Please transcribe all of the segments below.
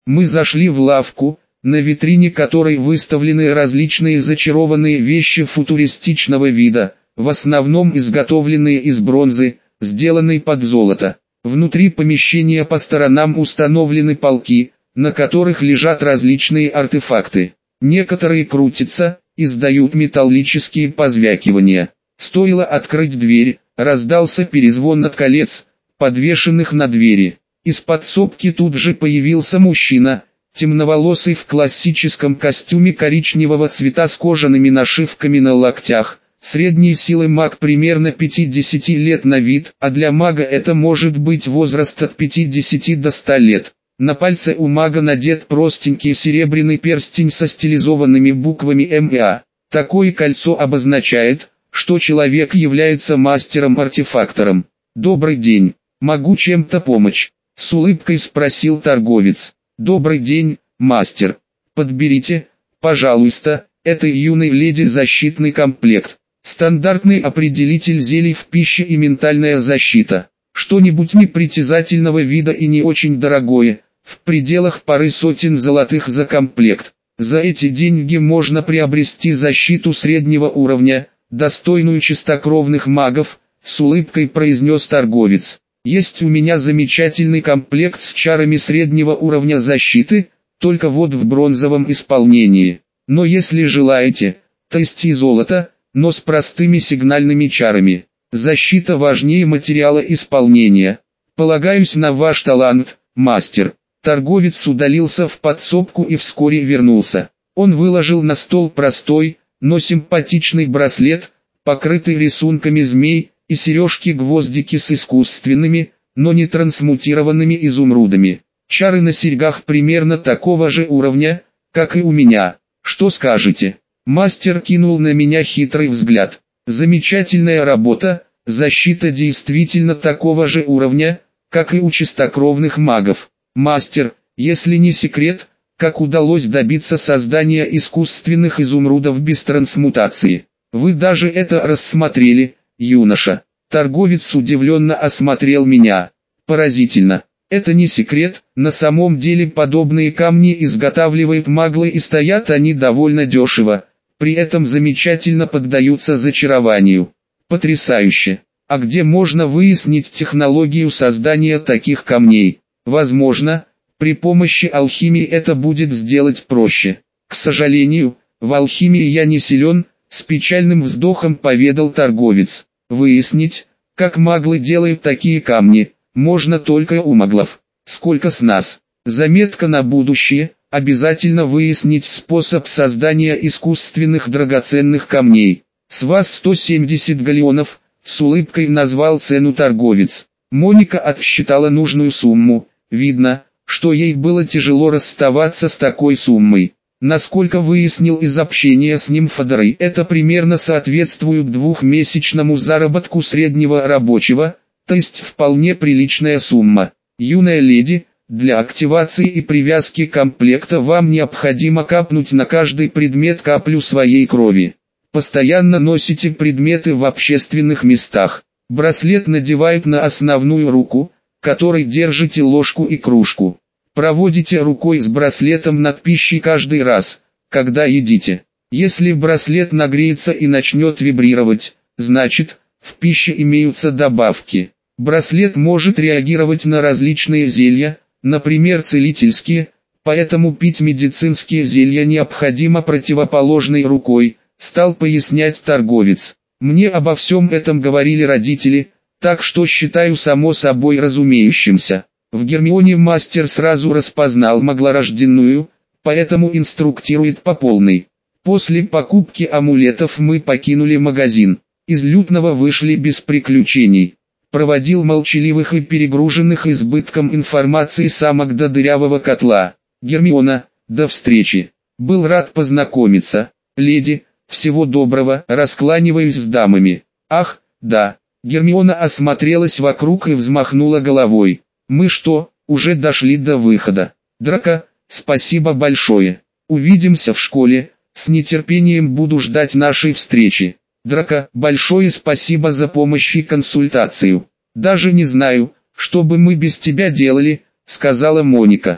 Мы зашли в лавку, на витрине которой выставлены различные зачарованные вещи футуристичного вида, в основном изготовленные из бронзы, сделанной под золото. Внутри помещения по сторонам установлены полки, на которых лежат различные артефакты. Некоторые крутятся, издают металлические позвякивания. Стоило открыть дверь, раздался перезвон от колец, подвешенных на двери. Из подсобки тут же появился мужчина, темноволосый в классическом костюме коричневого цвета с кожаными нашивками на локтях. Средней силы маг примерно 50 лет на вид, а для мага это может быть возраст от 50 до 100 лет. На пальце у мага надет простенький серебряный перстень со стилизованными буквами М и А. Такое кольцо обозначает, что человек является мастером-артефактором. «Добрый день, могу чем-то помочь?» — с улыбкой спросил торговец. «Добрый день, мастер. Подберите, пожалуйста, этой юной леди защитный комплект. Стандартный определитель зелий в пище и ментальная защита. Что-нибудь непритязательного вида и не очень дорогое, в пределах пары сотен золотых за комплект. За эти деньги можно приобрести защиту среднего уровня, достойную чистокровных магов», — с улыбкой произнес торговец. «Есть у меня замечательный комплект с чарами среднего уровня защиты, только вот в бронзовом исполнении. Но если желаете, то есть и золото, но с простыми сигнальными чарами. Защита важнее материала исполнения. Полагаюсь на ваш талант, мастер». Торговец удалился в подсобку и вскоре вернулся. Он выложил на стол простой, но симпатичный браслет, покрытый рисунками змей, и сережки-гвоздики с искусственными, но не трансмутированными изумрудами. Чары на серьгах примерно такого же уровня, как и у меня. «Что скажете?» Мастер кинул на меня хитрый взгляд. «Замечательная работа, защита действительно такого же уровня, как и у чистокровных магов. Мастер, если не секрет, как удалось добиться создания искусственных изумрудов без трансмутации? Вы даже это рассмотрели, юноша?» Торговец удивленно осмотрел меня. «Поразительно. Это не секрет, на самом деле подобные камни изготавливают маглы и стоят они довольно дешево, при этом замечательно поддаются зачарованию. Потрясающе. А где можно выяснить технологию создания таких камней? Возможно, при помощи алхимии это будет сделать проще. К сожалению, в алхимии я не силен», — с печальным вздохом поведал торговец. «Выяснить, как маглы делают такие камни, можно только у маглов. Сколько с нас? Заметка на будущее, обязательно выяснить способ создания искусственных драгоценных камней. С вас 170 галлеонов», — с улыбкой назвал цену торговец. Моника отсчитала нужную сумму. Видно, что ей было тяжело расставаться с такой суммой. Насколько выяснил из общения с нимфодорой, это примерно соответствует двухмесячному заработку среднего рабочего, то есть вполне приличная сумма. «Юная леди, для активации и привязки комплекта вам необходимо капнуть на каждый предмет каплю своей крови. Постоянно носите предметы в общественных местах. Браслет надевают на основную руку, которой держите ложку и кружку. Проводите рукой с браслетом над пищей каждый раз, когда едите. Если браслет нагреется и начнет вибрировать, значит, в пище имеются добавки. Браслет может реагировать на различные зелья, например целительские, поэтому пить медицинские зелья необходимо противоположной рукой», — стал пояснять торговец. «Мне обо всем этом говорили родители, так что считаю само собой разумеющимся». В Гермионе мастер сразу распознал маглорожденную, поэтому инструктирует по полной. После покупки амулетов мы покинули магазин. Из лютного вышли без приключений. Проводил молчаливых и перегруженных избытком информации самок до дырявого котла. «Гермиона, до встречи. Был рад познакомиться. Леди, всего доброго», раскланиваюсь с дамами. «Ах, да». Гермиона осмотрелась вокруг и взмахнула головой. «Мы что, уже дошли до выхода? Драко, спасибо большое. Увидимся в школе, с нетерпением буду ждать нашей встречи». «Драко, большое спасибо за помощь и консультацию. Даже не знаю, что бы мы без тебя делали», — сказала Моника.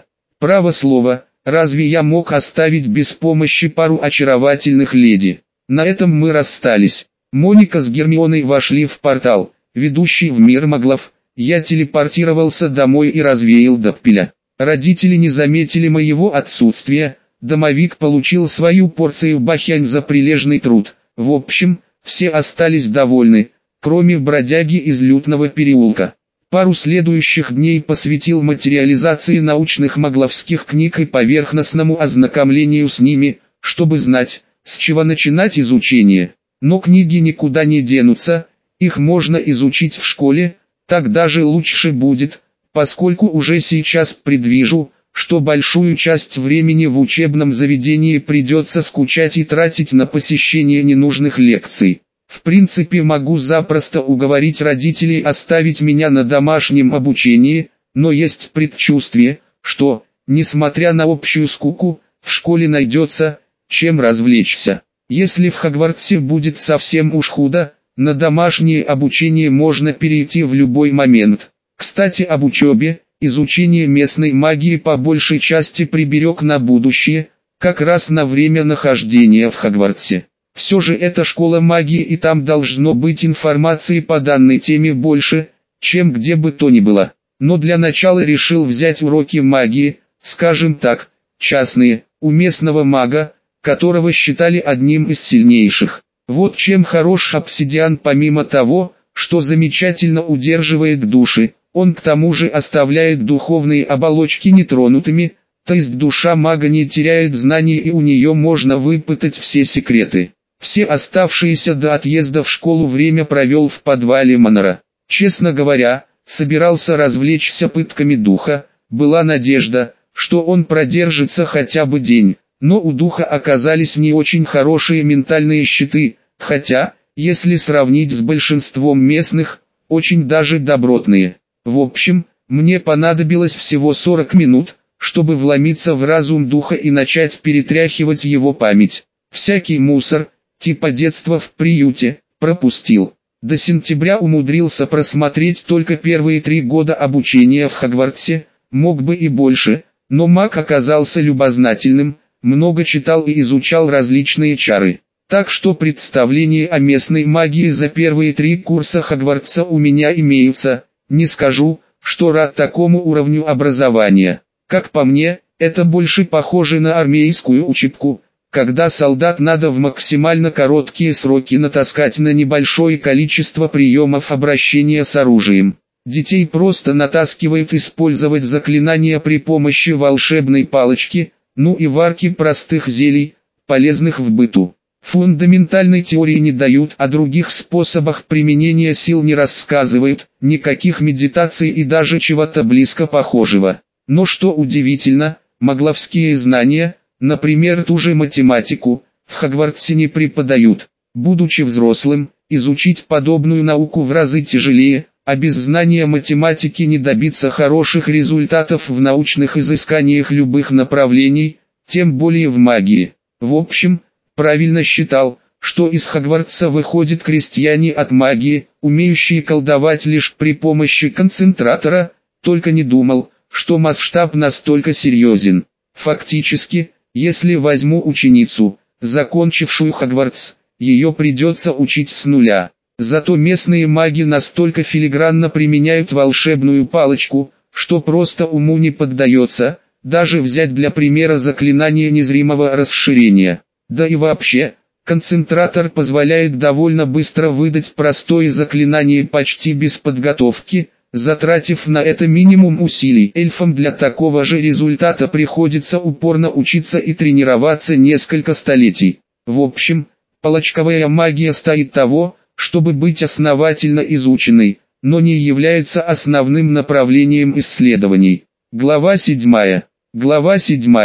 Право слово, разве я мог оставить без помощи пару очаровательных леди? На этом мы расстались. Моника с Гермионой вошли в портал, ведущий в мир маглов. Я телепортировался домой и развеял Доппеля. Родители не заметили моего отсутствия. Домовик получил свою порцию бахянь за прилежный труд. В общем, все остались довольны, кроме бродяги из Лютного переулка. Пару следующих дней посвятил материализации научных магловских книг и поверхностному ознакомлению с ними, чтобы знать, с чего начинать изучение. Но книги никуда не денутся, их можно изучить в школе, так даже лучше будет, поскольку уже сейчас предвижу, что большую часть времени в учебном заведении придется скучать и тратить на посещение ненужных лекций. В принципе, могу запросто уговорить родителей оставить меня на домашнем обучении, но есть предчувствие, что, несмотря на общую скуку, в школе найдется, чем развлечься. Если в Хогвартсе будет совсем уж худо, на домашнее обучение можно перейти в любой момент. Кстати, об учебе, изучение местной магии по большей части приберег на будущее, как раз на время нахождения в Хогвартсе. Все же это школа магии, и там должно быть информации по данной теме больше, чем где бы то ни было. Но для начала решил взять уроки магии, скажем так, частные, у местного мага, которого считали одним из сильнейших. Вот чем хорош обсидиан: помимо того, что замечательно удерживает души, он к тому же оставляет духовные оболочки нетронутыми, то есть душа мага не теряет знаний и у нее можно выпытать все секреты. Все оставшееся до отъезда в школу время провел в подвале Манора. Честно говоря, собирался развлечься пытками духа, была надежда, что он продержится хотя бы день, но у духа оказались не очень хорошие ментальные щиты, хотя, если сравнить с большинством местных, очень даже добротные. В общем, мне понадобилось всего 40 минут, чтобы вломиться в разум духа и начать перетряхивать его память. Всякий мусор, типа детства в приюте, пропустил. До сентября умудрился просмотреть только первые 3 года обучения в Хогвартсе, мог бы и больше, но маг оказался любознательным, много читал и изучал различные чары. Так что представления о местной магии за первые 3 курса Хогвартса у меня имеются, не скажу, что рад такому уровню образования. Как по мне, это больше похоже на армейскую учебку, когда солдат надо в максимально короткие сроки натаскать на небольшое количество приемов обращения с оружием. Детей просто натаскивают использовать заклинания при помощи волшебной палочки, ну и варки простых зелий, полезных в быту. Фундаментальной теории не дают, о других способах применения сил не рассказывают, никаких медитаций и даже чего-то близко похожего. Но что удивительно, магловские знания, например ту же математику, в Хогвартсе не преподают. Будучи взрослым, изучить подобную науку в разы тяжелее, а без знания математики не добиться хороших результатов в научных изысканиях любых направлений, тем более в магии. В общем, правильно считал, что из Хогвартса выходят крестьяне от магии, умеющие колдовать лишь при помощи концентратора, только не думал, что масштаб настолько серьезен. Фактически, если возьму ученицу, закончившую Хогвартс, ее придется учить с нуля. Зато местные маги настолько филигранно применяют волшебную палочку, что просто уму не поддается, даже взять для примера заклинание незримого расширения. Да и вообще, концентратор позволяет довольно быстро выдать простое заклинание почти без подготовки, затратив на это минимум усилий. Эльфам для такого же результата приходится упорно учиться и тренироваться несколько столетий. В общем, палочковая магия стоит того, чтобы быть основательно изученной, но не является основным направлением исследований. Глава 7. Глава 7.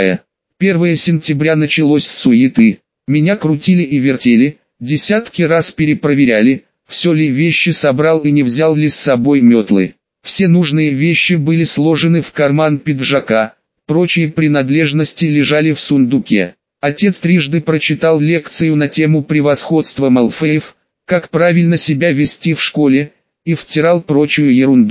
1 сентября началось с суеты. Меня крутили и вертели, десятки раз перепроверяли, все ли вещи собрал и не взял ли с собой метлы. Все нужные вещи были сложены в карман пиджака, прочие принадлежности лежали в сундуке. Отец трижды прочитал лекцию на тему превосходства Малфоев, как правильно себя вести в школе, и втирал прочую ерунду.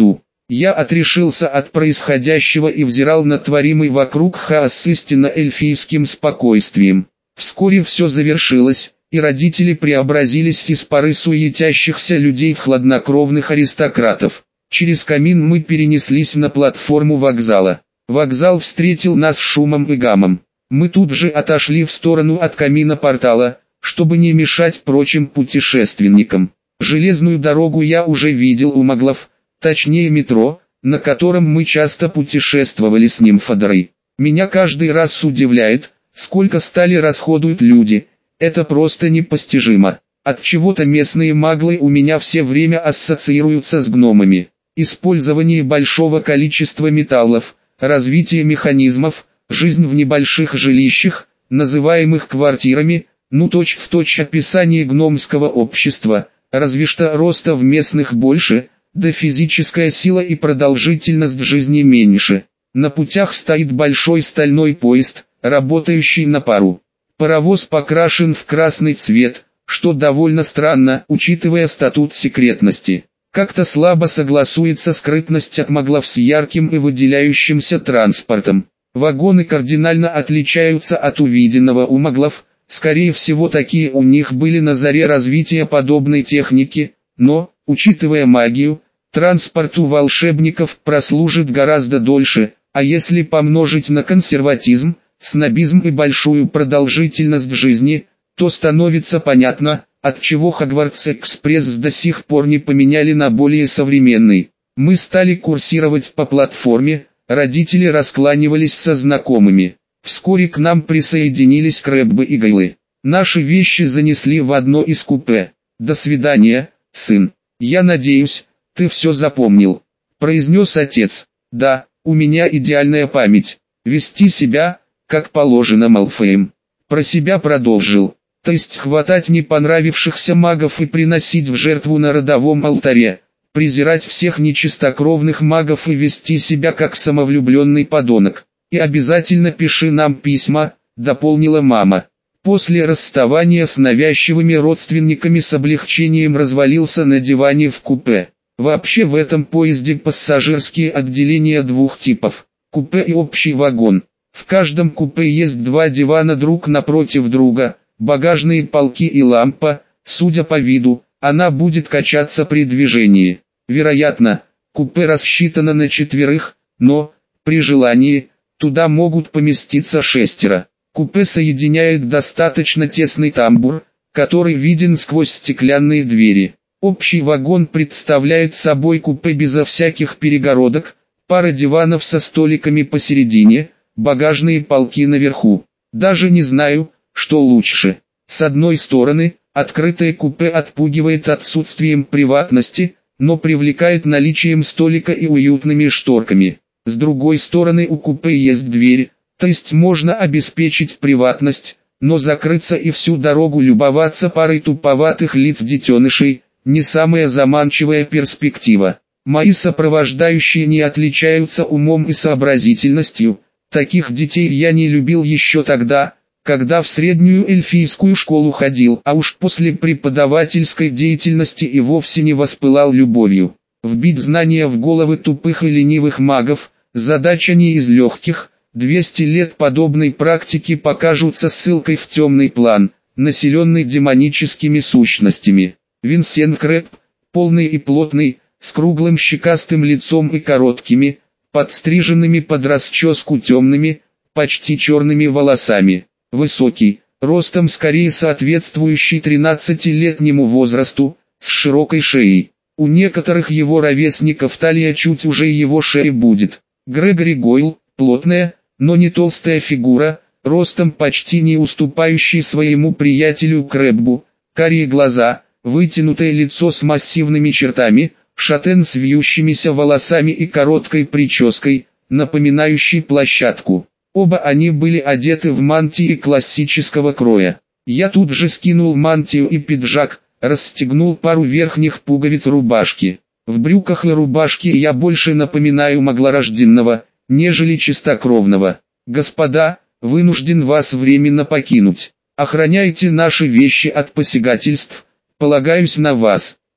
Я отрешился от происходящего и взирал на творимый вокруг хаос с истинно эльфийским спокойствием. Вскоре все завершилось, и родители преобразились из пары суетящихся людей в хладнокровных аристократов. Через камин мы перенеслись на платформу вокзала. Вокзал встретил нас шумом и гамом. Мы тут же отошли в сторону от камина портала, чтобы не мешать прочим путешественникам. Железную дорогу я уже видел у маглов, точнее метро, на котором мы часто путешествовали с нимфодорой. Меня каждый раз удивляет, сколько стали расходуют люди. Это просто непостижимо. Отчего-то местные маглы у меня все время ассоциируются с гномами. Использование большого количества металлов, развитие механизмов, жизнь в небольших жилищах, называемых квартирами, ну точь-в-точь описание гномского общества, разве что роста в местных больше, да физическая сила и продолжительность жизни меньше. На путях стоит большой стальной поезд, работающий на пару. Паровоз покрашен в красный цвет, что довольно странно, учитывая статут секретности. Как-то слабо согласуется скрытность от маглов с ярким и выделяющимся транспортом. Вагоны кардинально отличаются от увиденного у маглов, скорее всего такие у них были на заре развития подобной техники, но, учитывая магию, транспорт у волшебников прослужит гораздо дольше, а если помножить на консерватизм, снобизм и большую продолжительность жизни, то становится понятно, отчего Хогвартс-экспресс до сих пор не поменяли на более современный. Мы стали курсировать по платформе, родители раскланивались со знакомыми. Вскоре к нам присоединились Крэббы и Гайлы. Наши вещи занесли в одно из купе. «До свидания, сын. Я надеюсь, ты все запомнил», — произнес отец. «Да, у меня идеальная память. Вести себя, как положено Малфоем». Про себя продолжил. То есть хватать не понравившихся магов и приносить в жертву на родовом алтаре, презирать всех нечистокровных магов и вести себя как самовлюбленный подонок. «И обязательно пиши нам письма», — дополнила мама. После расставания с навязчивыми родственниками с облегчением развалился на диване в купе. Вообще в этом поезде пассажирские отделения двух типов – купе и общий вагон. В каждом купе есть два дивана друг напротив друга, багажные полки и лампа, судя по виду, она будет качаться при движении. Вероятно, купе рассчитано на 4, но, при желании, туда могут поместиться 6. Купе соединяет достаточно тесный тамбур, который виден сквозь стеклянные двери. Общий вагон представляет собой купе безо всяких перегородок, пара диванов со столиками посередине, багажные полки наверху. Даже не знаю, что лучше. С одной стороны, открытое купе отпугивает отсутствием приватности, но привлекает наличием столика и уютными шторками. С другой стороны у купе есть дверь, то есть можно обеспечить приватность, но закрыться и всю дорогу любоваться парой туповатых лиц детенышей – не самая заманчивая перспектива. Мои сопровождающие не отличаются умом и сообразительностью, таких детей я не любил еще тогда, когда в среднюю эльфийскую школу ходил, а уж после преподавательской деятельности и вовсе не воспылал любовью. Вбить знания в головы тупых и ленивых магов – задача не из легких. 200 лет подобной практики покажутся ссылкой в темный план, населенный демоническими сущностями. Винсент Крэбб, полный и плотный, с круглым щекастым лицом и короткими, подстриженными под расческу темными, почти черными волосами. Высокий, ростом скорее соответствующий 13-летнему возрасту, с широкой шеей. У некоторых его ровесников талия чуть уже его шеи будет. Грегори Гойл, плотная, но не толстая фигура, ростом почти не уступающий своему приятелю Крэббу, карие глаза, вытянутое лицо с массивными чертами, шатен с вьющимися волосами и короткой прической, напоминающей площадку. Оба они были одеты в мантии классического кроя. Я тут же скинул мантию и пиджак, расстегнул пару верхних пуговиц рубашки. В брюках и рубашке я больше напоминаю маглорожденного, нежели чистокровного. «Господа, вынужден вас временно покинуть. Охраняйте наши вещи от посягательств, полагаюсь на вас».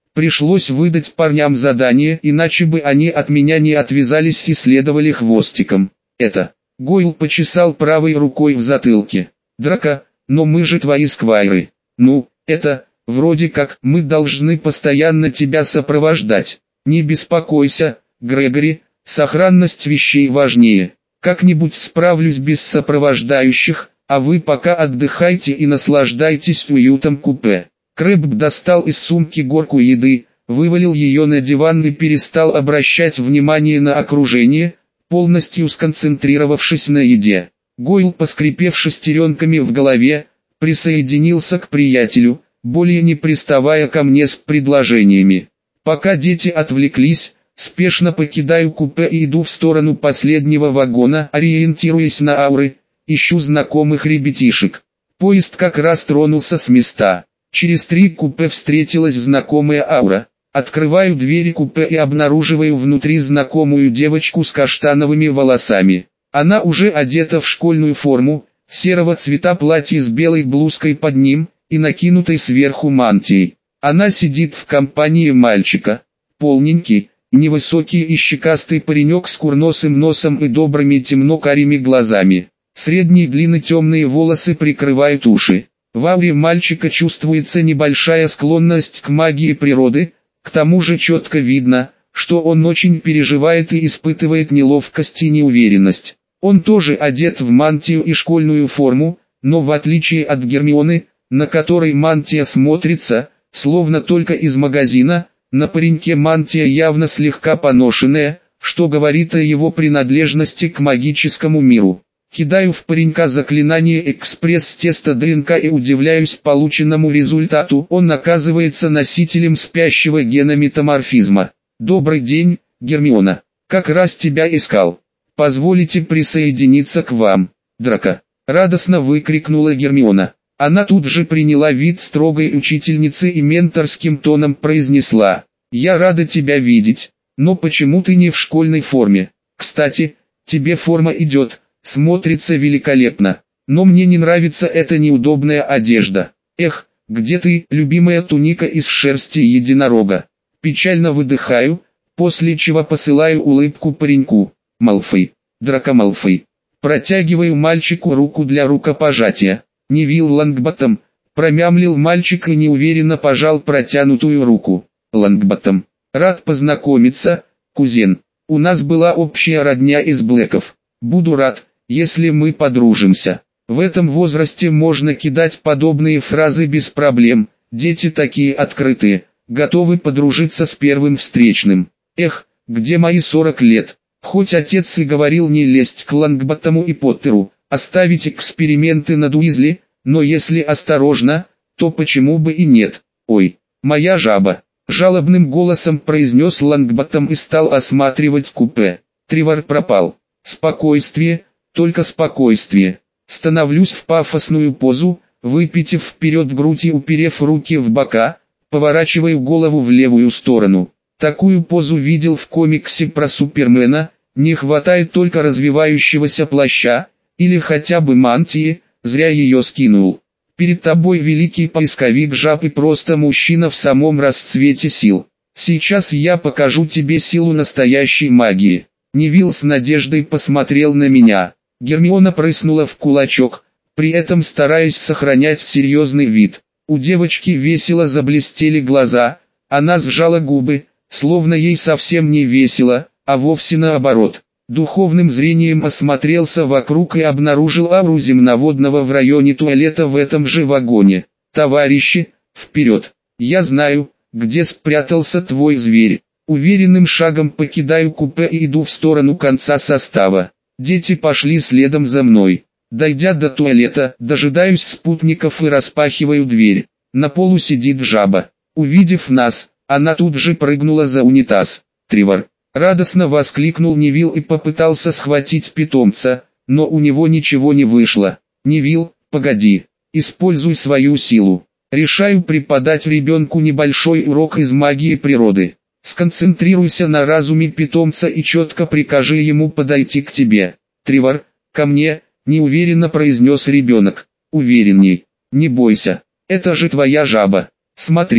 Пришлось выдать парням задание, иначе бы они от меня не отвязались и следовали хвостиком. Это. Гойл почесал правой рукой в затылке. Драка, но мы же твои сквайры. Ну, это, вроде как, мы должны постоянно тебя сопровождать. Не беспокойся, Грегори, сохранность вещей важнее. Как-нибудь справлюсь без сопровождающих, а вы пока отдыхайте и наслаждайтесь уютом купе. Крэб достал из сумки горку еды, вывалил ее на диван и перестал обращать внимание на окружение, полностью сконцентрировавшись на еде. Гойл, поскрипев шестеренками в голове, присоединился к приятелю, более не приставая ко мне с предложениями. Пока дети отвлеклись, спешно покидаю купе и иду в сторону последнего вагона, ориентируясь на ауры, ищу знакомых ребятишек. Поезд как раз тронулся с места. Через 3 купе встретилась знакомая аура. Открываю двери купе и обнаруживаю внутри знакомую девочку с каштановыми волосами. Она уже одета в школьную форму, серого цвета платье с белой блузкой под ним и накинутой сверху мантией. Она сидит в компании мальчика. Полненький, невысокий и щекастый паренек с курносым носом и добрыми темно-карими глазами. Средней длины темные волосы прикрывают уши. В ауре мальчика чувствуется небольшая склонность к магии природы, к тому же четко видно, что он очень переживает и испытывает неловкость и неуверенность. Он тоже одет в мантию и школьную форму, но в отличие от Гермионы, на которой мантия смотрится, словно только из магазина, на пареньке мантия явно слегка поношенная, что говорит о его принадлежности к магическому миру. Кидаю в паренька заклинание экспресс-теста ДНК и удивляюсь полученному результату. Он оказывается носителем спящего гена метаморфизма. «Добрый день, Гермиона. Как раз тебя искал. Позволите присоединиться к вам, Драко?» Радостно выкрикнула Гермиона. Она тут же приняла вид строгой учительницы и менторским тоном произнесла: «Я рада тебя видеть, но почему ты не в школьной форме? Кстати, тебе форма идет. Смотрится великолепно, но мне не нравится эта неудобная одежда. Эх, где ты, любимая туника из шерсти единорога?» Печально выдыхаю, после чего посылаю улыбку пареньку. «Малфой, Драко Малфой». Протягиваю мальчику руку для рукопожатия. «Невилл Лонгботтом», промямлил мальчик и неуверенно пожал протянутую руку. «Лонгботтом, рад познакомиться, кузен. У нас была общая родня из Блэков. Буду рад, если мы подружимся». В этом возрасте можно кидать подобные фразы без проблем, дети такие открытые, готовы подружиться с первым встречным. Эх, где мои 40 лет? Хоть отец и говорил не лезть к Лонгботтому и Поттеру, оставить эксперименты над Уизли, но если осторожно, то почему бы и нет? «Ой, моя жаба!» — жалобным голосом произнес Лонгботтом и стал осматривать купе. Тревор пропал. «Спокойствие, только спокойствие». Становлюсь в пафосную позу, выпитив вперед грудь и уперев руки в бока, поворачиваю голову в левую сторону. Такую позу видел в комиксе про Супермена, не хватает только развивающегося плаща, или хотя бы мантии, зря ее скинул. Перед тобой великий поисковик жаб и просто мужчина в самом расцвете сил. Сейчас я покажу тебе силу настоящей магии. Невилл с надеждой посмотрел на меня. Гермиона прыснула в кулачок, при этом стараясь сохранять серьезный вид. У девочки весело заблестели глаза, она сжала губы, словно ей совсем не весело, а вовсе наоборот. Духовным зрением осмотрелся вокруг и обнаружил ауру земноводного в районе туалета в этом же вагоне. «Товарищи, вперед! Я знаю, где спрятался твой зверь». Уверенным шагом покидаю купе и иду в сторону конца состава. Дети пошли следом за мной. Дойдя до туалета, дожидаюсь спутников и распахиваю дверь. На полу сидит жаба. Увидев нас, она тут же прыгнула за унитаз. «Тревор!» — радостно воскликнул Невилл и попытался схватить питомца, но у него ничего не вышло. «Невилл, погоди, используй свою силу». Решаю преподать ребенку небольшой урок из магии природы. Сконцентрируйся на разуме питомца и четко прикажи ему подойти к тебе. «Тревор, ко мне», — неуверенно произнес ребенок. «Уверенней, не бойся, это же твоя жаба. Смотри,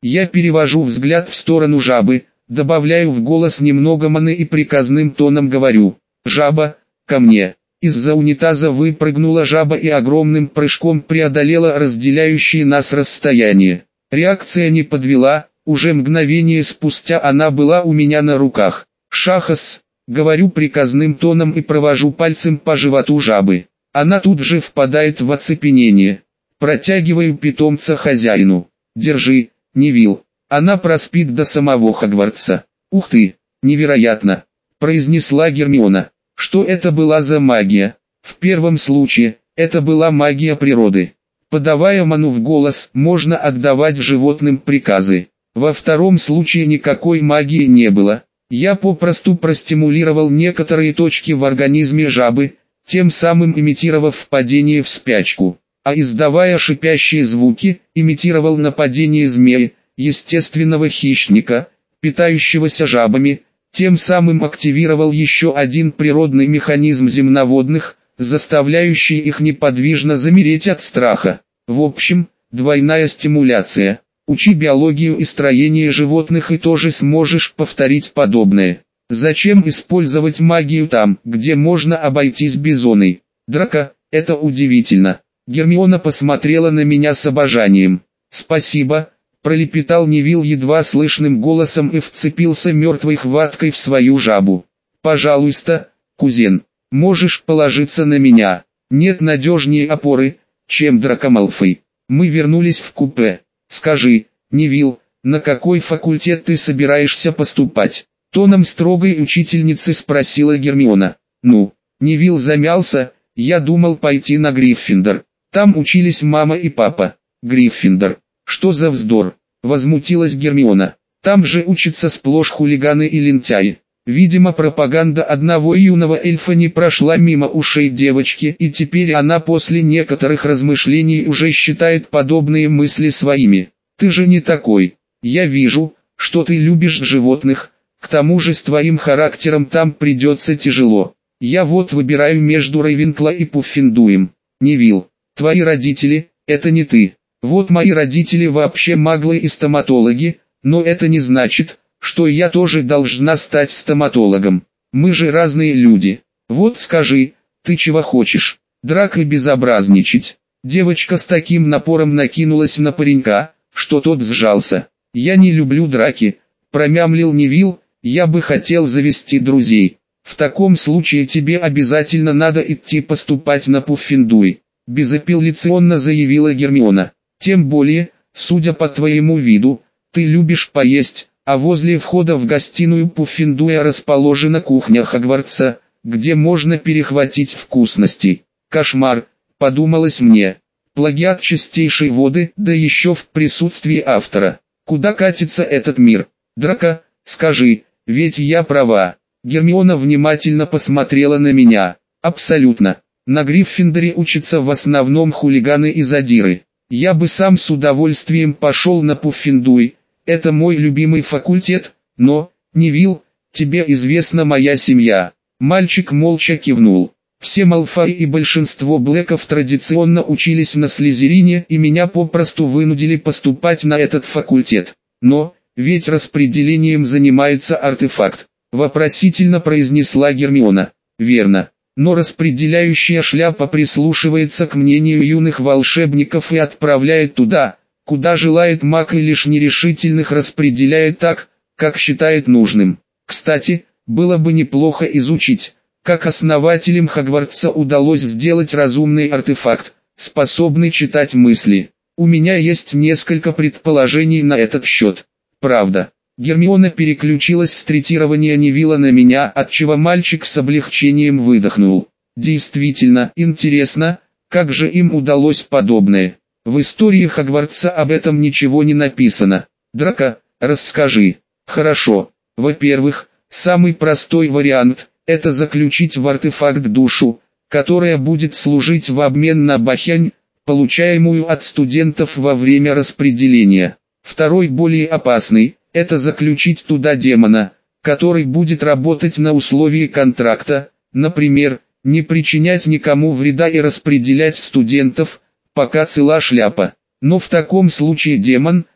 Я перевожу взгляд в сторону жабы, добавляю в голос немного маны и приказным тоном говорю: «Жаба, ко мне». Из-за унитаза выпрыгнула жаба и огромным прыжком преодолела разделяющие нас расстояние. Реакция не подвела, уже мгновение спустя она была у меня на руках. «Шахас», говорю приказным тоном и провожу пальцем по животу жабы. Она тут же впадает в оцепенение. Протягиваю питомца хозяину. «Держи, Невилл». Она проспит до самого Хогвартса. «Ух ты, невероятно», произнесла Гермиона. Что это была за магия? В первом случае, это была магия природы. Подавая ману в голос, можно отдавать животным приказы. Во втором случае никакой магии не было. Я попросту простимулировал некоторые точки в организме жабы, тем самым имитировав впадение в спячку. А издавая шипящие звуки, имитировал нападение змеи, естественного хищника, питающегося жабами, тем самым активировал еще один природный механизм земноводных, заставляющий их неподвижно замереть от страха. В общем, двойная стимуляция. Учи биологию и строение животных и тоже сможешь повторить подобное. Зачем использовать магию там, где можно обойтись бизоной? Драко, это удивительно. Гермиона посмотрела на меня с обожанием. «Спасибо», пролепетал Невилл едва слышным голосом и вцепился мертвой хваткой в свою жабу. «Пожалуйста, кузен, можешь положиться на меня. Нет надежнее опоры, чем Драко Малфой». Мы вернулись в купе. «Скажи, Невилл, на какой факультет ты собираешься поступать?» Тоном строгой учительницы спросила Гермиона. «Ну», Невилл замялся, «я думал пойти на Гриффиндор. Там учились мама и папа». «Гриффиндор? Что за вздор?» Возмутилась Гермиона. «Там же учатся сплошь хулиганы и лентяи». Видимо, пропаганда одного юного эльфа не прошла мимо ушей девочки, и теперь она после некоторых размышлений уже считает подобные мысли своими. «Ты же не такой. Я вижу, что ты любишь животных, к тому же с твоим характером там придется тяжело. Я вот выбираю между Рейвенкло и Пуффендуем. Невилл, твои родители, это не ты. Вот мои родители вообще маглы и стоматологи, но это не значит, что я тоже должна стать стоматологом. Мы же разные люди. Вот скажи, ты чего хочешь? Драко безобразничать». Девочка с таким напором накинулась на паренька, что тот сжался. «Я не люблю драки», промямлил Невилл, «я бы хотел завести друзей». «В таком случае тебе обязательно надо идти поступать на Пуффендуй», безапелляционно заявила Гермиона. «Тем более, судя по твоему виду, ты любишь поесть, а возле входа в гостиную Пуффендуя расположена кухня Хогвартса, где можно перехватить вкусности». «Кошмар», подумалось мне. Плагиат чистейшей воды, да еще в присутствии автора. Куда катится этот мир? Драко, скажи, ведь я права. Гермиона внимательно посмотрела на меня. Абсолютно. На Гриффиндоре учатся в основном хулиганы и задиры. Я бы сам с удовольствием пошел на Пуффендуй, это мой любимый факультет, но, Невилл, тебе известна моя семья. Мальчик молча кивнул. Все Малфой и большинство Блэков традиционно учились на Слизерине и меня попросту вынудили поступать на этот факультет. Но, ведь распределением занимается артефакт, вопросительно произнесла Гермиона. Верно. Но распределяющая шляпа прислушивается к мнению юных волшебников и отправляет туда, куда желает маг, и лишь нерешительных распределяет так, как считает нужным. Кстати, было бы неплохо изучить, как основателям Хогвартса удалось сделать разумный артефакт, способный читать мысли. У меня есть несколько предположений на этот счет. Правда. Гермиона переключилась с третирования Невилла на меня, отчего мальчик с облегчением выдохнул. Действительно интересно, как же им удалось подобное. В истории Хогвартса об этом ничего не написано. Драко, расскажи. Хорошо. Во-первых, самый простой вариант – это заключить в артефакт душу, которая будет служить в обмен на бахянь, получаемую от студентов во время распределения. Второй, более опасный, это заключить туда демона, который будет работать на условии контракта, например, не причинять никому вреда и распределять студентов, пока цела шляпа. Но в таком случае демон,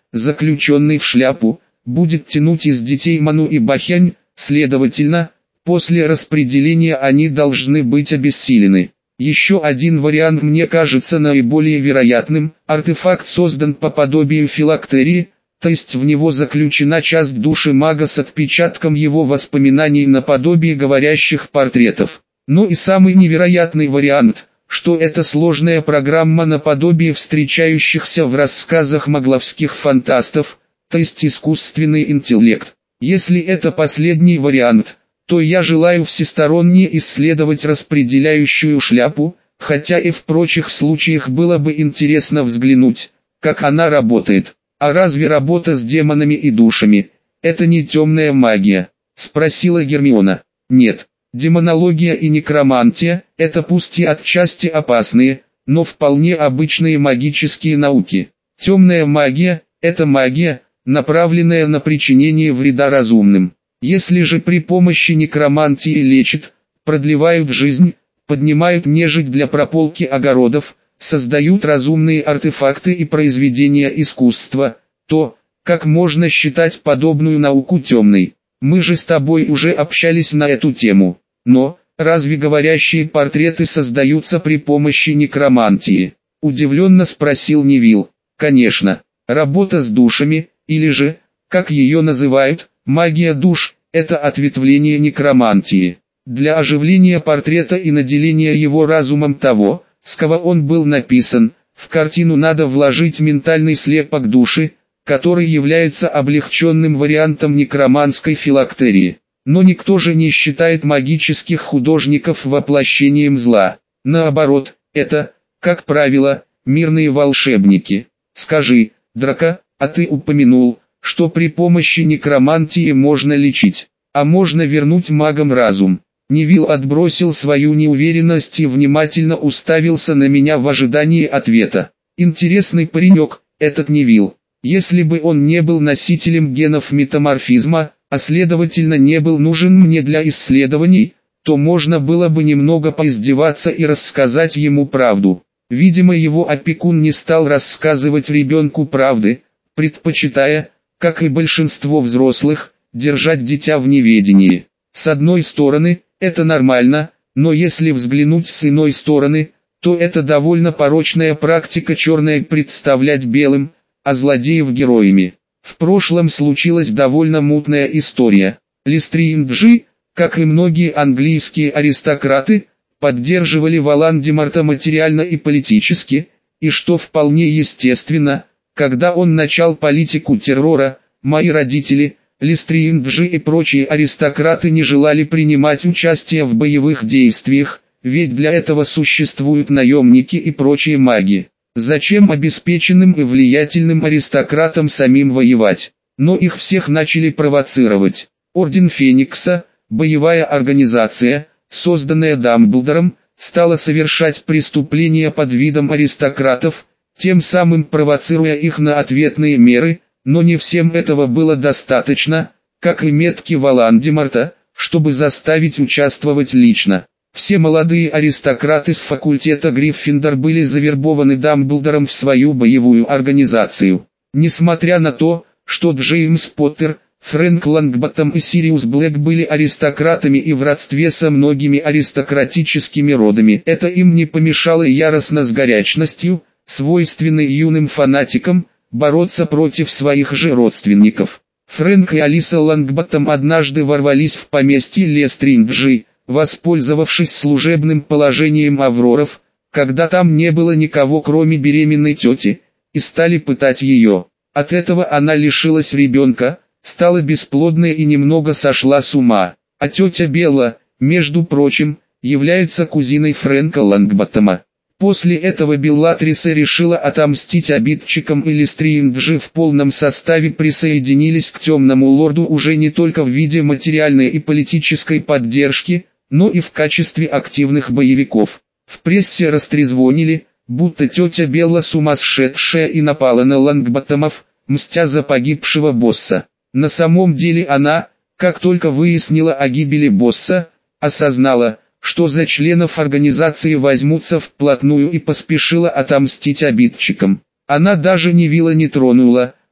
заключенный в шляпу, будет тянуть из детей ману и бахянь, следовательно, после распределения они должны быть обессилены. Еще один вариант мне кажется наиболее вероятным. Артефакт создан по подобию филактерии, то есть в него заключена часть души мага с отпечатком его воспоминаний наподобие говорящих портретов. Ну и самый невероятный вариант, что это сложная программа наподобие встречающихся в рассказах магловских фантастов, то есть искусственный интеллект. Если это последний вариант, то я желаю всесторонне исследовать распределяющую шляпу, хотя и в прочих случаях было бы интересно взглянуть, как она работает. А разве работа с демонами и душами – это не темная магия? Спросила Гермиона. Нет, демонология и некромантия – это пусть и отчасти опасные, но вполне обычные магические науки. Темная магия – это магия, направленная на причинение вреда разумным. Если же при помощи некромантии лечат, продлевают жизнь, поднимают нежить для прополки огородов, создают разумные артефакты и произведения искусства, то, как можно считать подобную науку темной? Мы же с тобой уже общались на эту тему. Но, разве говорящие портреты создаются при помощи некромантии? Удивленно спросил Невилл. Конечно, работа с душами, или же, как ее называют, магия душ, это ответвление некромантии. Для оживления портрета и наделения его разумом того, с кого он был написан, в картину надо вложить ментальный слепок души, который является облегченным вариантом некроманской филактерии. Но никто же не считает магических художников воплощением зла. Наоборот, это, как правило, мирные волшебники. Скажи, Драко, а ты упомянул, что при помощи некромантии можно лечить, а можно вернуть магам разум. Невилл отбросил свою неуверенность и внимательно уставился на меня в ожидании ответа. Интересный паренек, этот Невилл. Если бы он не был носителем генов метаморфизма, а следовательно не был нужен мне для исследований, то можно было бы немного поиздеваться и рассказать ему правду. Видимо, его опекун не стал рассказывать ребенку правды, предпочитая, как и большинство взрослых, держать дитя в неведении. С одной стороны, это нормально, но если взглянуть с иной стороны, то это довольно порочная практика черное представлять белым, а злодеев героями. В прошлом случилась довольно мутная история. Лестринджи, как и многие английские аристократы, поддерживали Волан-де-Морта материально и политически, и что вполне естественно, когда он начал политику террора, мои родители, Лестринджи и прочие аристократы не желали принимать участие в боевых действиях, ведь для этого существуют наемники и прочие маги. Зачем обеспеченным и влиятельным аристократам самим воевать? Но их всех начали провоцировать. Орден Феникса, боевая организация, созданная Дамблдором, стала совершать преступления под видом аристократов, тем самым провоцируя их на ответные меры, но не всем этого было достаточно, как и метки Волан-де-Морта, чтобы заставить участвовать лично. Все молодые аристократы с факультета Гриффиндор были завербованы Дамблдором в свою боевую организацию. Несмотря на то, что Джеймс Поттер, Фрэнк Лонгботтом и Сириус Блэк были аристократами и в родстве со многими аристократическими родами, это им не помешало яростно с горячностью, свойственной юным фанатикам, бороться против своих же родственников. Фрэнк и Алиса Лонгботтом однажды ворвались в поместье Лестринджи, воспользовавшись служебным положением Авроров, когда там не было никого кроме беременной тети, и стали пытать ее. От этого она лишилась ребенка, стала бесплодной и немного сошла с ума. А тетя Белла, между прочим, является кузиной Фрэнка Лонгботтома. После этого Беллатриса решила отомстить обидчикам, и Лестринджи в полном составе присоединились к Темному Лорду уже не только в виде материальной и политической поддержки, но и в качестве активных боевиков. В прессе растрезвонили, будто тетя Белла сумасшедшая и напала на Лонгботтомов, мстя за погибшего босса. На самом деле она, как только выяснила о гибели босса, осознала, что за членов организации возьмутся вплотную, и поспешила отомстить обидчикам. Она даже Невилла не тронула,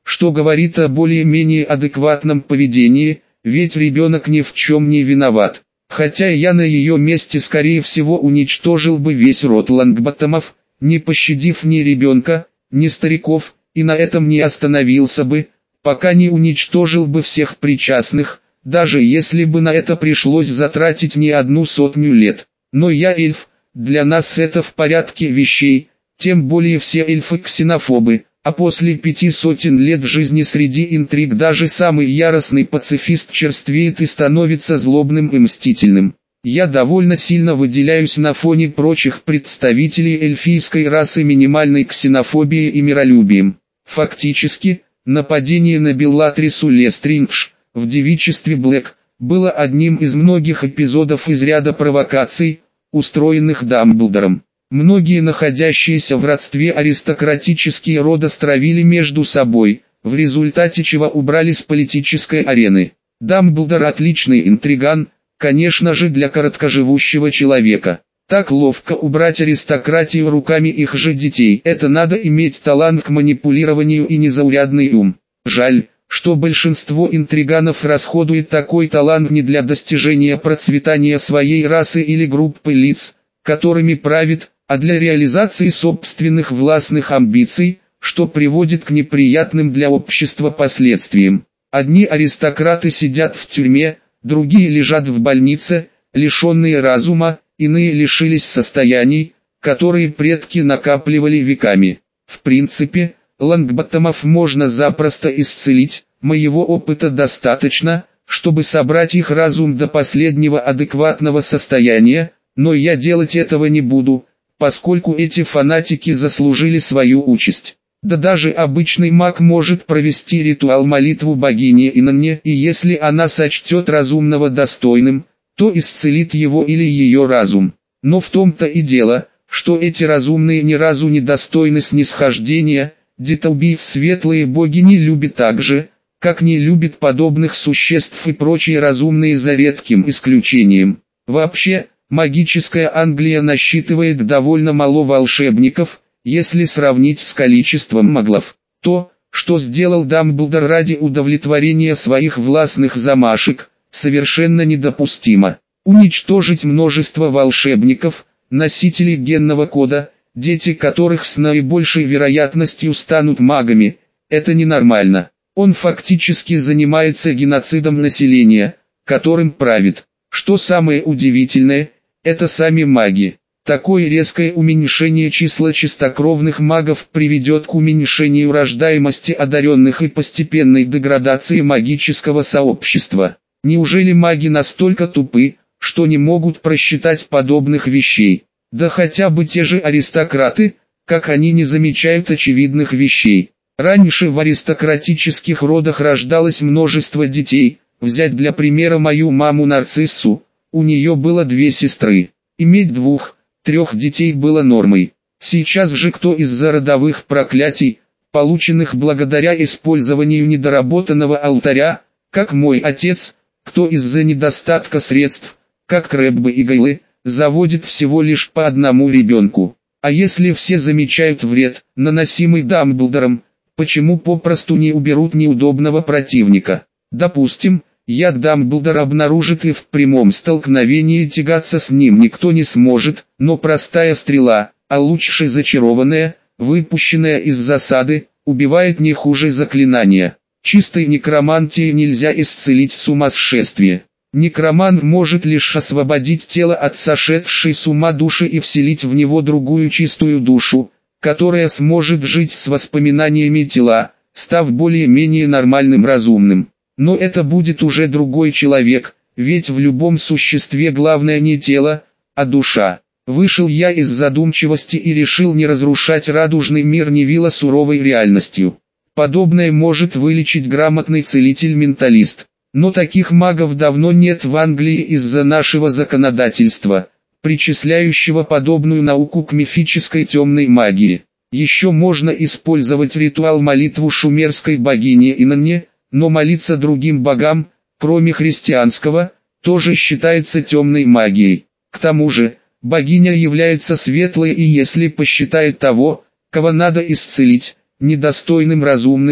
что говорит о более-менее адекватном поведении, ведь ребенок ни в чем не виноват. Хотя я на ее месте скорее всего уничтожил бы весь род Лонгботтомов, не пощадив ни ребенка, ни стариков, и на этом не остановился бы, пока не уничтожил бы всех причастных, даже если бы на это пришлось затратить не 100 лет. Но я эльф, для нас это в порядке вещей, тем более все эльфы ксенофобы, а после 500 лет жизни среди интриг даже самый яростный пацифист черствеет и становится злобным и мстительным. Я довольно сильно выделяюсь на фоне прочих представителей эльфийской расы минимальной ксенофобией и миролюбием. Фактически, нападение на Беллатрису Лестриндж в девичестве Блэк было одним из многих эпизодов из ряда провокаций, устроенных Дамблдором. Многие находящиеся в родстве аристократические рода стравили между собой, в результате чего убрали с политической арены. Дамблдор отличный интриган, конечно же для короткоживущего человека. Так ловко убрать аристократию руками их же детей. Это надо иметь талант к манипулированию и незаурядный ум. Жаль, что большинство интриганов расходует такой талант не для достижения процветания своей расы или группы лиц, которыми правит, а для реализации собственных властных амбиций, что приводит к неприятным для общества последствиям. Одни аристократы сидят в тюрьме, другие лежат в больнице, лишенные разума, иные лишились состояний, которые предки накапливали веками. В принципе, Лонгботтомов можно запросто исцелить, моего опыта достаточно, чтобы собрать их разум до последнего адекватного состояния, но я делать этого не буду, поскольку эти фанатики заслужили свою участь. Да даже обычный маг может провести ритуал молитву богине Инанне, и если она сочтет разумного достойным, то исцелит его или ее разум. Но в том-то и дело, что эти разумные ни разу не достойны снисхождения, детоубийц светлые боги не любят так же, как не любят подобных существ и прочие разумные за редким исключением. Вообще, магическая Англия насчитывает довольно мало волшебников, если сравнить с количеством маглов. То, что сделал Дамблдор ради удовлетворения своих властных замашек, совершенно недопустимо. Уничтожить множество волшебников, носителей генного кода, дети которых с наибольшей вероятностью станут магами, это ненормально. Он фактически занимается геноцидом населения, которым правит. Что самое удивительное, это сами маги. Такое резкое уменьшение числа чистокровных магов приведет к уменьшению рождаемости одаренных и постепенной деградации магического сообщества. Неужели маги настолько тупы, что не могут просчитать подобных вещей? Да хотя бы те же аристократы, как они не замечают очевидных вещей. Раньше в аристократических родах рождалось множество детей. Взять для примера мою маму Нарциссу, у нее было 2 сестры. Иметь 2-3 детей было нормой. Сейчас же кто из-за родовых проклятий, полученных благодаря использованию недоработанного алтаря, как мой отец, кто из-за недостатка средств, как Крэббы и Гайлы, заводит всего лишь по одному ребенку. А если все замечают вред, наносимый Дамблдором, почему попросту не уберут неудобного противника? Допустим, яд Дамблдора обнаружит и в прямом столкновении тягаться с ним никто не сможет, но простая стрела, а лучше зачарованная, выпущенная из засады, убивает не хуже заклинания. Чистой некромантией нельзя исцелить сумасшествие. Некромант может лишь освободить тело от сошедшей с ума души и вселить в него другую чистую душу, которая сможет жить с воспоминаниями тела, став более-менее нормальным разумным. Но это будет уже другой человек, ведь в любом существе главное не тело, а душа. Вышел я из задумчивости и решил не разрушать радужный мир Невилла суровой реальностью. Подобное может вылечить грамотный целитель-менталист. Но таких магов давно нет в Англии из-за нашего законодательства, причисляющего подобную науку к мифической темной магии. Еще можно использовать ритуал молитву шумерской богини Инанне, но молиться другим богам, кроме христианского, тоже считается темной магией. К тому же, богиня является светлой и если посчитает того, кого надо исцелить, недостойным разумным,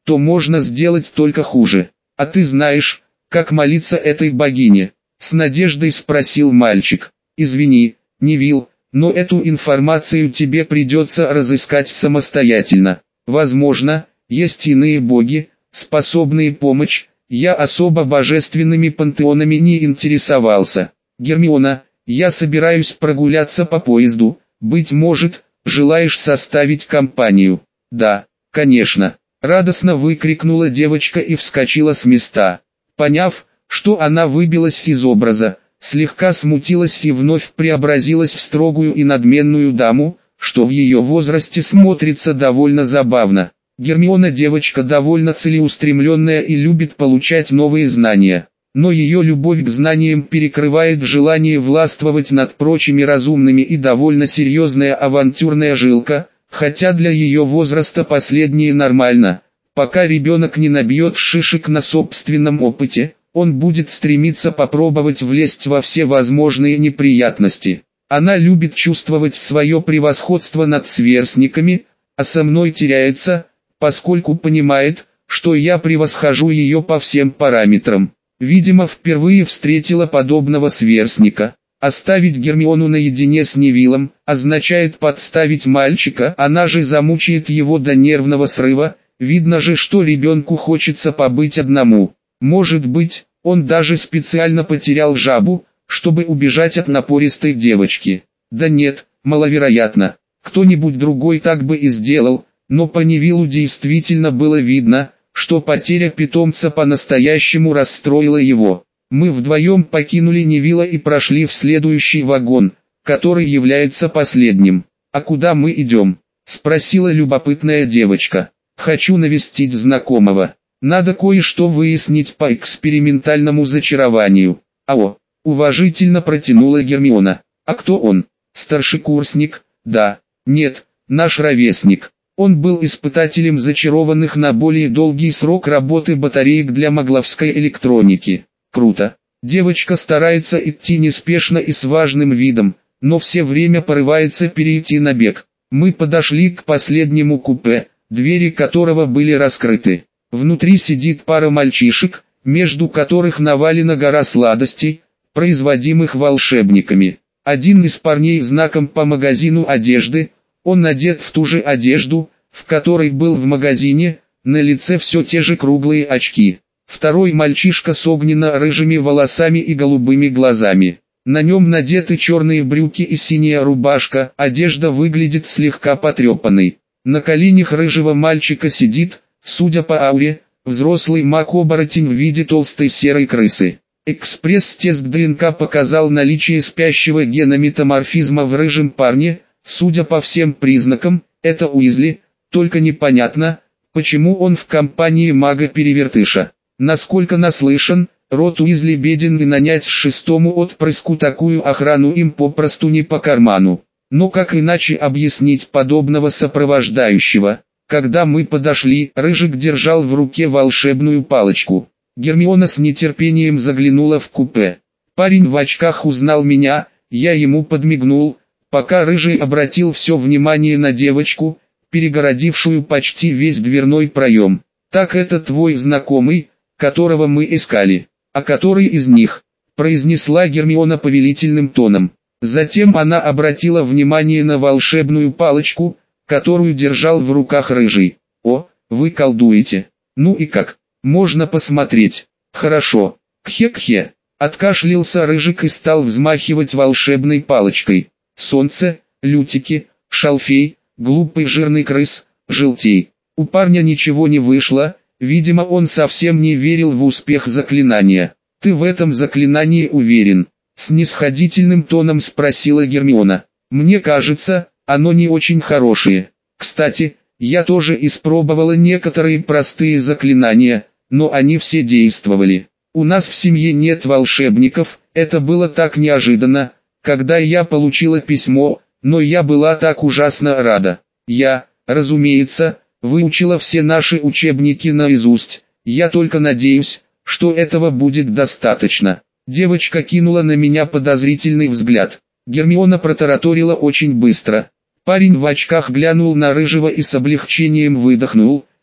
то можно сделать только хуже. А ты знаешь, как молиться этой богине? С надеждой спросил мальчик. Извини, Невилл, но эту информацию тебе придется разыскать самостоятельно. Возможно, есть иные боги, способные помочь. Я особо божественными пантеонами не интересовался. Гермиона, я собираюсь прогуляться по поезду, быть может, желаешь составить компанию? Да, конечно. Радостно выкрикнула девочка и вскочила с места. Поняв, что она выбилась из образа, слегка смутилась и вновь преобразилась в строгую и надменную даму, что в ее возрасте смотрится довольно забавно. Гермиона девочка довольно целеустремленная и любит получать новые знания, но ее любовь к знаниям перекрывает желание властвовать над прочими разумными и довольно серьезная авантюрная жилка, хотя для ее возраста последнее нормально. Пока ребенок не набьет шишек на собственном опыте, он будет стремиться попробовать влезть во все возможные неприятности. Она любит чувствовать свое превосходство над сверстниками, а со мной теряется, поскольку понимает, что я превосхожу ее по всем параметрам. Видимо, впервые встретила подобного сверстника. Оставить Гермиону наедине с Невиллом означает подставить мальчика, она же замучает его до нервного срыва. Видно же, что ребенку хочется побыть одному. Может быть, он даже специально потерял жабу, чтобы убежать от напористой девочки. Да нет, маловероятно. Кто-нибудь другой так бы и сделал, но по Невиллу действительно было видно, что потеря питомца по-настоящему расстроила его. Мы вдвоем покинули Невилла и прошли в следующий вагон, который является последним. «А куда мы идем?» – спросила любопытная девочка. «Хочу навестить знакомого. Надо кое-что выяснить по экспериментальному зачарованию». «Ао», – уважительно протянула Гермиона. «А кто он? Старшекурсник?» «Да». «Нет, наш ровесник. Он был испытателем зачарованных на более долгий срок работы батареек для магловской электроники». «Круто». Девочка старается идти неспешно и с важным видом, но все время порывается перейти на бег. Мы подошли к последнему купе, двери которого были раскрыты. Внутри сидит пара мальчишек, между которых навалена гора сладостей, производимых волшебниками. Один из парней знаком по магазину одежды, он одет в ту же одежду, в которой был в магазине, на лице все те же круглые очки. Второй мальчишка с огненно-рыжими волосами и голубыми глазами. На нем надеты черные брюки и синяя рубашка, одежда выглядит слегка потрепанной. На коленях рыжего мальчика сидит, судя по ауре, взрослый маг-оборотень в виде толстой серой крысы. Экспресс-тест ДНК показал наличие спящего гена метаморфизма в рыжем парне, судя по всем признакам, это Уизли, только непонятно, почему он в компании мага-перевертыша. Насколько наслышан, род Уизли беден и нанять шестому отпрыску такую охрану им попросту не по карману. Но как иначе объяснить подобного сопровождающего? Когда мы подошли, Рыжик держал в руке волшебную палочку. Гермиона с нетерпением заглянула в купе. Парень в очках узнал меня, я ему подмигнул, пока Рыжий обратил все внимание на девочку, перегородившую почти весь дверной проем. «Так это твой знакомый, которого мы искали. А который из них?» – произнесла Гермиона повелительным тоном. Затем она обратила внимание на волшебную палочку, которую держал в руках Рыжий. «О, вы колдуете. Ну и как? Можно посмотреть?» «Хорошо. Кхе-кхе». Откашлялся Рыжик и стал взмахивать волшебной палочкой. Солнце, лютики, шалфей, глупый жирный крыс, желтей. У парня ничего не вышло, видимо он совсем не верил в успех заклинания. «Ты в этом заклинании уверен?» — снисходительным тоном спросила Гермиона. «Мне кажется, оно не очень хорошее. Кстати, я тоже испробовала некоторые простые заклинания, но они все действовали. У нас в семье нет волшебников, это было так неожиданно, когда я получила письмо, но я была так ужасно рада. Я, разумеется, выучила все наши учебники наизусть, я только надеюсь, что этого будет достаточно». Девочка кинула на меня подозрительный взгляд. Гермиона протараторила очень быстро. Парень в очках глянул на Рыжего и с облегчением выдохнул,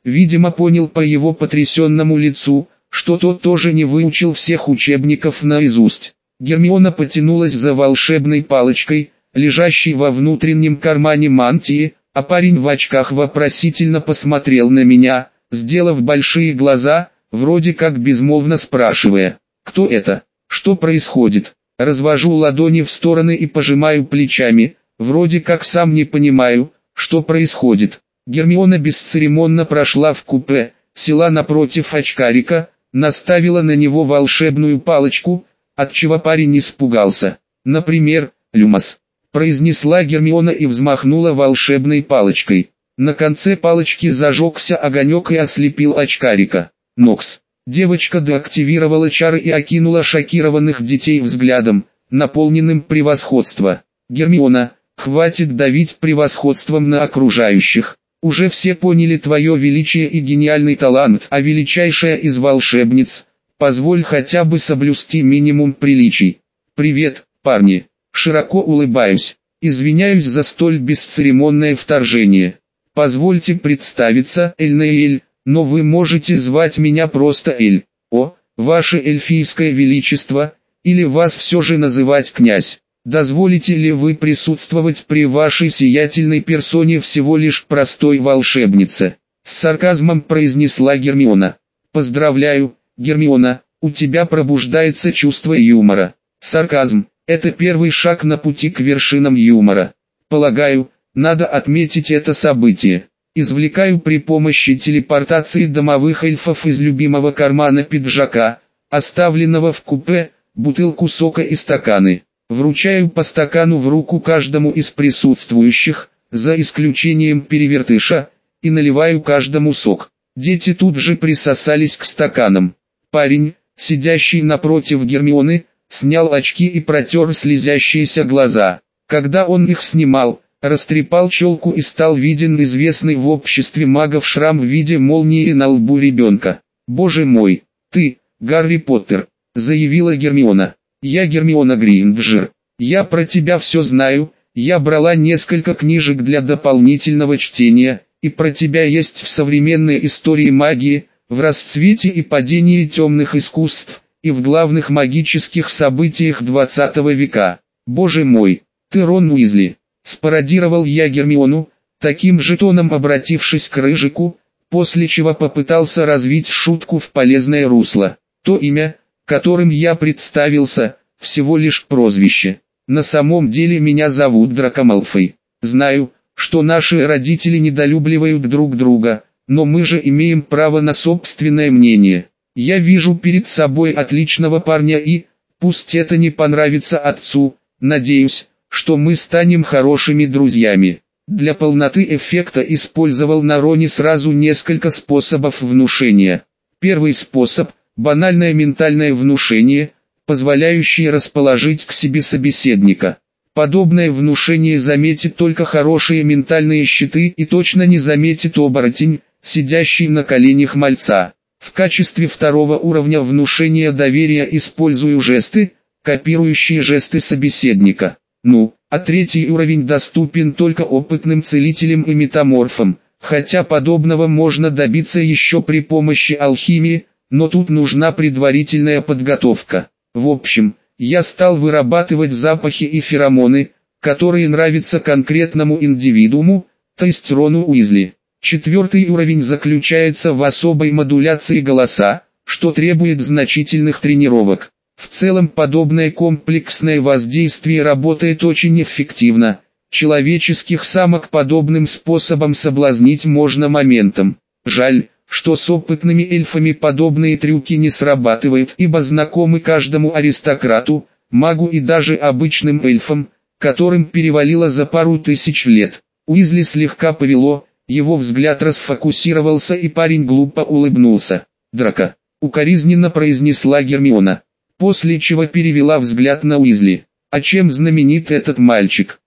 видимо понял по его потрясенному лицу, что тот тоже не выучил всех учебников наизусть. Гермиона потянулась за волшебной палочкой, лежащей во внутреннем кармане мантии, а парень в очках вопросительно посмотрел на меня, сделав большие глаза, вроде как безмолвно спрашивая: «Кто это? Что происходит?» Развожу ладони в стороны и пожимаю плечами, вроде как сам не понимаю, что происходит. Гермиона бесцеремонно прошла в купе, села напротив очкарика, наставила на него волшебную палочку, отчего парень испугался. «Например, Люмос», — произнесла Гермиона и взмахнула волшебной палочкой. На конце палочки зажегся огонек и ослепил очкарика. «Нокс». Девочка деактивировала чары и окинула шокированных детей взглядом, наполненным превосходства. «Гермиона, хватит давить превосходством на окружающих. Уже все поняли твое величие и гениальный талант, а величайшая из волшебниц, позволь хотя бы соблюсти минимум приличий. Привет, парни». Широко улыбаюсь. Извиняюсь за столь бесцеремонное вторжение. Позвольте представиться, Эльнеэль, но вы можете звать меня просто Эль. О, ваше эльфийское величество, или вас все же называть князь. Дозволите ли вы присутствовать при вашей сиятельной персоне всего лишь простой волшебнице? С сарказмом произнесла Гермиона. Поздравляю, Гермиона, у тебя пробуждается чувство юмора. Сарказм – это первый шаг на пути к вершинам юмора. Полагаю, надо отметить это событие. Извлекаю при помощи телепортации домовых эльфов из любимого кармана пиджака, оставленного в купе, бутылку сока и стаканы. Вручаю по стакану в руку каждому из присутствующих, за исключением перевертыша, и наливаю каждому сок. Дети тут же присосались к стаканам. Парень, сидящий напротив Гермионы, снял очки и протер слезящиеся глаза. Когда он их снимал, растрепал челку и стал виден известный в обществе магов шрам в виде молнии на лбу ребенка. «Боже мой, ты, Гарри Поттер», — заявила Гермиона. «Я Гермиона Грейнджер. Я про тебя все знаю, я брала несколько книжек для дополнительного чтения, и про тебя есть в современной истории магии, в расцвете и падении темных искусств, и в главных магических событиях 20 века. Боже мой, ты Рон Уизли». Спародировал я Гермиону, таким же тоном обратившись к Рыжику, после чего попытался развить шутку в полезное русло. То имя, которым я представился, всего лишь прозвище. На самом деле меня зовут Драко Малфой. Знаю, что наши родители недолюбливают друг друга, но мы же имеем право на собственное мнение. Я вижу перед собой отличного парня и, пусть это не понравится отцу, надеюсь, что мы станем хорошими друзьями. Для полноты эффекта использовал на Роне сразу несколько способов внушения. Первый способ – банальное ментальное внушение, позволяющее расположить к себе собеседника. Подобное внушение заметит только хорошие ментальные щиты и точно не заметит оборотень, сидящий на коленях мальца. В качестве второго уровня внушения доверия использую жесты, копирующие жесты собеседника. А третий уровень доступен только опытным целителям и метаморфам, хотя подобного можно добиться еще при помощи алхимии, но тут нужна предварительная подготовка. В общем, я стал вырабатывать запахи и феромоны, которые нравятся конкретному индивидууму, то есть Рону Уизли. Четвертый уровень заключается в особой модуляции голоса, что требует значительных тренировок. В целом подобное комплексное воздействие работает очень эффективно. Человеческих самок подобным способом соблазнить можно моментом. Жаль, что с опытными эльфами подобные трюки не срабатывают, ибо знакомы каждому аристократу, магу и даже обычным эльфам, которым перевалило за пару тысяч лет. Уизли слегка повело, его взгляд расфокусировался и парень глупо улыбнулся. «Драко», — укоризненно произнесла Гермиона, после чего перевела взгляд на Уизли. «А чем знаменит этот мальчик?»